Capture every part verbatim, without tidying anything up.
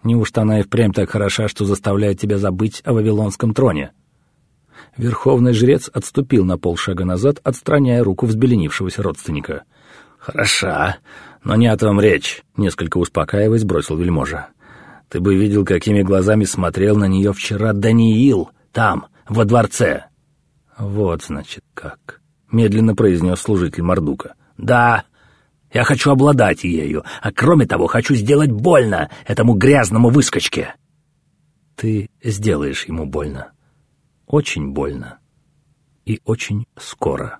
Неужто она и впрямь так хороша, что заставляет тебя забыть о вавилонском троне?» Верховный жрец отступил на полшага назад, отстраняя руку взбеленившегося родственника. «Хороша, но не о том речь», — несколько успокаиваясь, бросил вельможа. «Ты бы видел, какими глазами смотрел на нее вчера Даниил, там, во дворце». «Вот, значит, как», — медленно произнес служитель Мардука. «Да, я хочу обладать ею, а кроме того хочу сделать больно этому грязному выскочке». «Ты сделаешь ему больно. Очень больно. И очень скоро».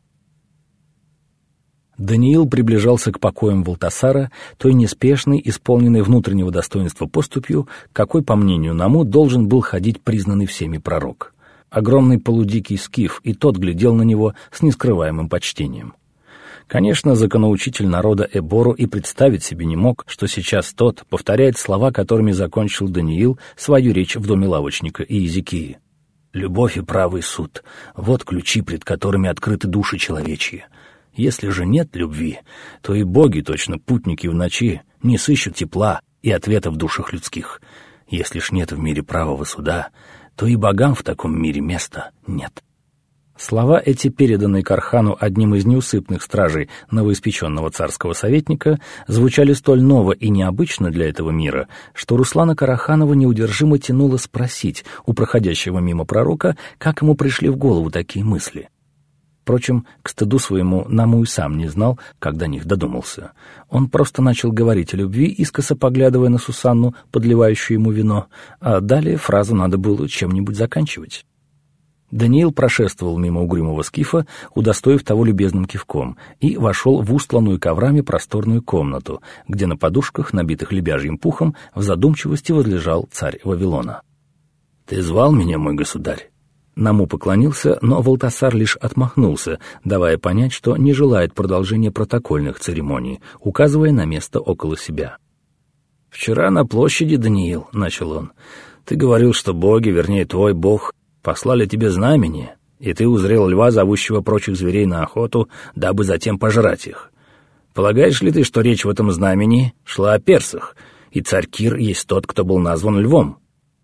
Даниил приближался к покоям Валтасара той неспешной, исполненной внутреннего достоинства поступью, какой, по мнению Наму, должен был ходить признанный всеми пророк. Огромный полудикий скиф, и тот глядел на него с нескрываемым почтением. Конечно, законоучитель народа Эбору и представить себе не мог, что сейчас тот повторяет слова, которыми закончил Даниил свою речь в доме лавочника Иезекии. «Любовь и правый суд — вот ключи, пред которыми открыты души человечьи. Если же нет любви, то и боги, точно путники в ночи, не сыщут тепла и ответа в душах людских. Если ж нет в мире правого суда, то и богам в таком мире места нет». Слова эти, переданные Кархану одним из неусыпных стражей новоиспеченного царского советника, звучали столь ново и необычно для этого мира, что Руслана Караханова неудержимо тянуло спросить у проходящего мимо пророка, как ему пришли в голову такие мысли. Впрочем, к стыду своему Наму и сам не знал, как до них додумался. Он просто начал говорить о любви, искоса поглядывая на Сусанну, подливающую ему вино, а далее фразу надо было чем-нибудь заканчивать. Даниил прошествовал мимо угрюмого скифа, удостоив того любезным кивком, и вошел в устланную коврами просторную комнату, где на подушках, набитых лебяжьим пухом, в задумчивости возлежал царь Вавилона. «Ты звал меня, мой государь?» Наму поклонился, но Валтасар лишь отмахнулся, давая понять, что не желает продолжения протокольных церемоний, указывая на место около себя. «Вчера на площади, Даниил, — начал он, — ты говорил, что боги, вернее, твой бог, послали тебе знамение, и ты узрел льва, зовущего прочих зверей на охоту, дабы затем пожрать их. Полагаешь ли ты, что речь в этом знамении шла о персах, и царь Кир есть тот, кто был назван львом?»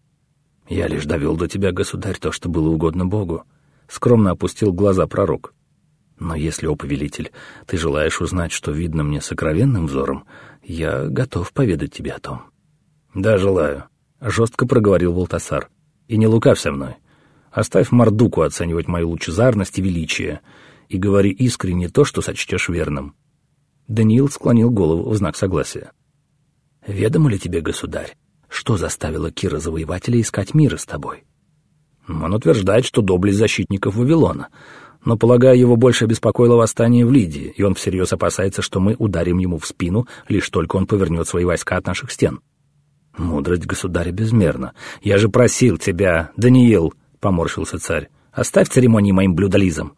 «Я лишь довел до тебя, государь, то, что было угодно Богу», — скромно опустил глаза пророк. «Но если, о повелитель, ты желаешь узнать, что видно мне сокровенным взором, я готов поведать тебе о том». «Да, желаю», — жестко проговорил Валтасар. «И не лукавь со мной. Оставь Мардуку оценивать мою лучезарность и величие, и говори искренне то, что сочтешь верным». Даниил склонил голову в знак согласия. «Ведомо ли тебе, государь, что заставило Кира-завоевателя искать мира с тобой?» «Он утверждает, что доблесть защитников Вавилона, но, полагаю, его больше беспокоило восстание в Лидии, и он всерьез опасается, что мы ударим ему в спину, лишь только он повернет свои войска от наших стен». «Мудрость государя безмерна. Я же просил тебя, Даниил, — поморщился царь, — оставь церемонии моим блюдолизам».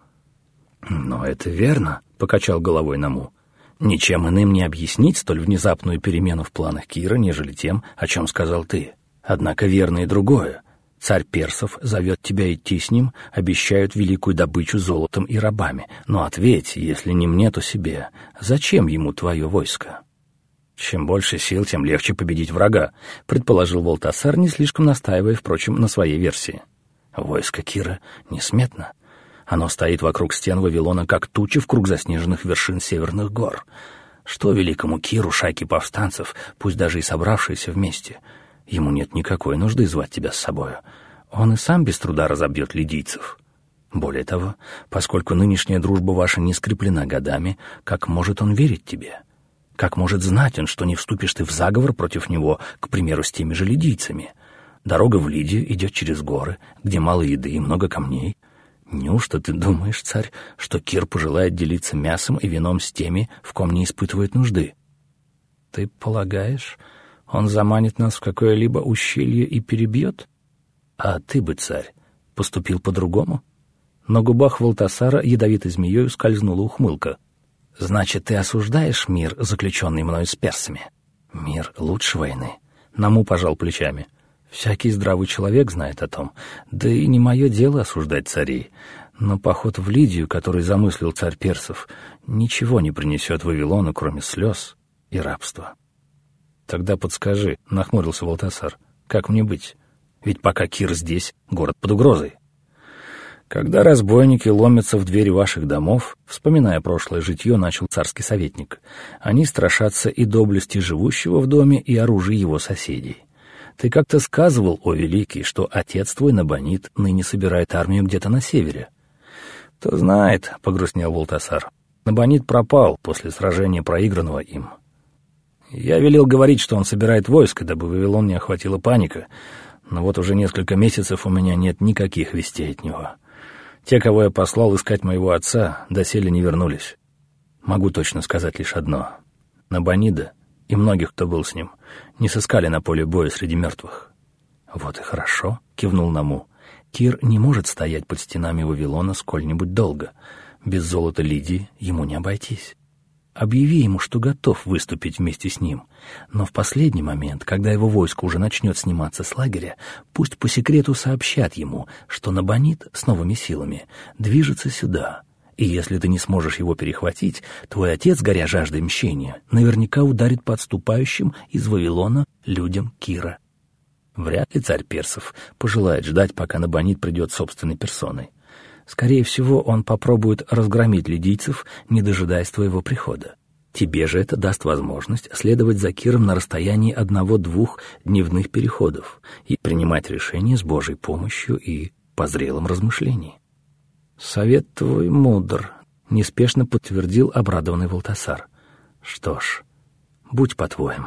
«Но это верно, — покачал головой Наму. Ничем иным не объяснить столь внезапную перемену в планах Кира, нежели тем, о чем сказал ты. Однако верно и другое. Царь персов зовет тебя идти с ним, обещают великую добычу золотом и рабами. Но ответь, если не мне, то себе, зачем ему твое войско?» «Чем больше сил, тем легче победить врага», — предположил Валтасар, не слишком настаивая, впрочем, на своей версии. «Войско Кира несметно. Оно стоит вокруг стен Вавилона, как тучи в круг заснеженных вершин северных гор. Что великому Киру шайки повстанцев, пусть даже и собравшиеся вместе? Ему нет никакой нужды звать тебя с собою. Он и сам без труда разобьет лидийцев. Более того, поскольку нынешняя дружба ваша не скреплена годами, как может он верить тебе? Как может знать он, что не вступишь ты в заговор против него, к примеру, с теми же лидийцами? Дорога в Лидию идет через горы, где мало еды и много камней. Неужто ты думаешь, царь, что Кир пожелает делиться мясом и вином с теми, в ком не испытывает нужды? Ты полагаешь, он заманит нас в какое-либо ущелье и перебьет? А ты бы, царь, поступил по-другому?» На губах Валтасара ядовитой змеей скользнула ухмылка. «Значит, ты осуждаешь мир, заключенный мною с персами? Мир лучше войны?» Наму пожал плечами. «Всякий здравый человек знает о том. Да и не мое дело осуждать царей. Но поход в Лидию, который замыслил царь персов, ничего не принесет Вавилону, кроме слез и рабства». Тогда подскажи, — нахмурился Валтасар, — как мне быть? Ведь пока Кир здесь, город под угрозой. Когда разбойники ломятся в двери ваших домов, вспоминая прошлое житье, начал царский советник, они страшатся и доблести живущего в доме, и оружия его соседей. Ты как-то сказывал, о великий, что отец твой Набонид ныне собирает армию где-то на севере. Кто знает, — погрустнел Валтасар, — Набонид пропал после сражения, проигранного им. Я велел говорить, что он собирает войско, дабы Вавилон не охватила паника, но вот уже несколько месяцев у меня нет никаких вестей от него. Те, кого я послал искать моего отца, доселе не вернулись. Могу точно сказать лишь одно. Набонида и многих, кто был с ним, не сыскали на поле боя среди мертвых. Вот и хорошо, — кивнул Наму. Кир не может стоять под стенами Вавилона сколь-нибудь долго. Без золота Лидии ему не обойтись. Объяви ему, что готов выступить вместе с ним, но в последний момент, когда его войско уже начнет сниматься с лагеря, пусть по секрету сообщат ему, что Набонид с новыми силами движется сюда, и если ты не сможешь его перехватить, твой отец, горя жаждой мщения, наверняка ударит по отступающим из Вавилона людям Кира. Вряд ли царь персов пожелает ждать, пока Набонид придет собственной персоной. Скорее всего, он попробует разгромить лидийцев, не дожидаясь твоего прихода. Тебе же это даст возможность следовать за Киром на расстоянии одного-двух дневных переходов и принимать решения с Божьей помощью и по зрелом размышлении. «Совет твой мудр», — неспешно подтвердил обрадованный Валтасар. «Что ж, будь по-твоему».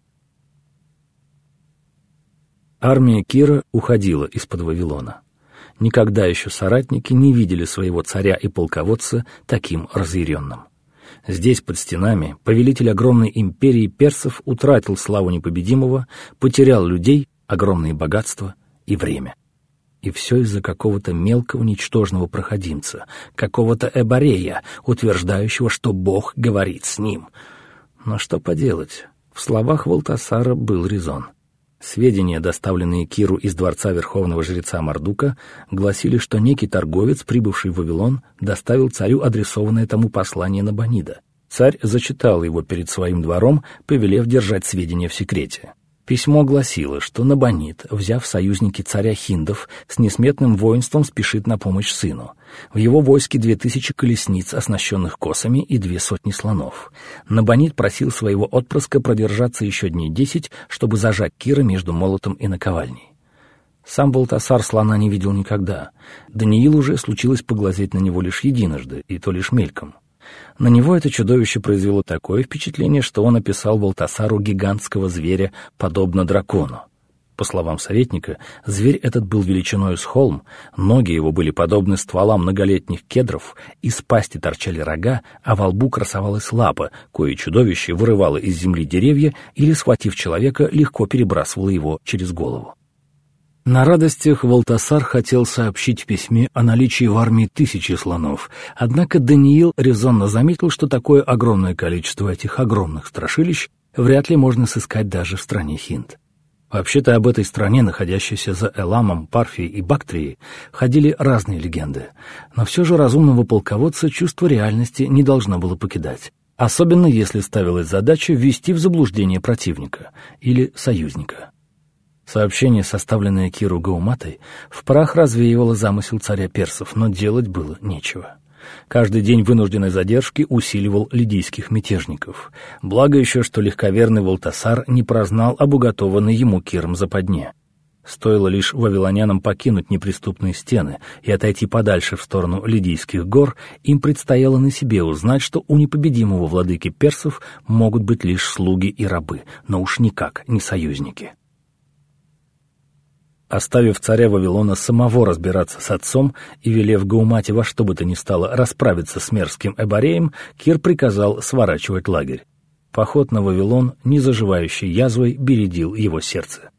Армия Кира уходила из-под Вавилона. Никогда еще соратники не видели своего царя и полководца таким разъяренным. Здесь, под стенами, повелитель огромной империи персов утратил славу непобедимого, потерял людей, огромные богатства и время. И все из-за какого-то мелкого ничтожного проходимца, какого-то эборея, утверждающего, что Бог говорит с ним. Но что поделать, в словах Валтасара был резон. Сведения, доставленные Киру из дворца верховного жреца Мардука, гласили, что некий торговец, прибывший в Вавилон, доставил царю адресованное тому послание Набонида. Царь зачитал его перед своим двором, повелев держать сведения в секрете. Письмо гласило, что Набонид, взяв в союзники царя хиндов, с несметным воинством спешит на помощь сыну. В его войске две тысячи колесниц, оснащенных косами, и две сотни слонов. Набонид просил своего отпрыска продержаться еще дней десять, чтобы зажать Кира между молотом и наковальней. Сам Валтасар слона не видел никогда. Даниилу уже случилось поглазеть на него лишь единожды, и то лишь мельком. На него это чудовище произвело такое впечатление, что он описал Валтасару гигантского зверя, подобно дракону. По словам советника, зверь этот был величиною с холм, ноги его были подобны стволам многолетних кедров, из пасти торчали рога, а во лбу красовалась лапа, кое чудовище вырывало из земли деревья или, схватив человека, легко перебрасывало его через голову. На радостях Валтасар хотел сообщить в письме о наличии в армии тысячи слонов, однако Даниил резонно заметил, что такое огромное количество этих огромных страшилищ вряд ли можно сыскать даже в стране Хинд. Вообще-то об этой стране, находящейся за Эламом, Парфией и Бактрией, ходили разные легенды, но все же разумного полководца чувство реальности не должно было покидать, особенно если ставилась задача ввести в заблуждение противника или союзника. Сообщение, составленное Киру Гауматой, в прах развеивало замысел царя персов, но делать было нечего. Каждый день вынужденной задержки усиливал лидийских мятежников. Благо еще, что легковерный Валтасар не прознал об уготованной ему Киром западне. Стоило лишь вавилонянам покинуть неприступные стены и отойти подальше в сторону Лидийских гор, им предстояло на себе узнать, что у непобедимого владыки персов могут быть лишь слуги и рабы, но уж никак не союзники. Оставив царя Вавилона самого разбираться с отцом и велев Гаумате во что бы то ни стало расправиться с мерзким эбореем, Кир приказал сворачивать лагерь. Поход на Вавилон, незаживающей язвой, бередил его сердце.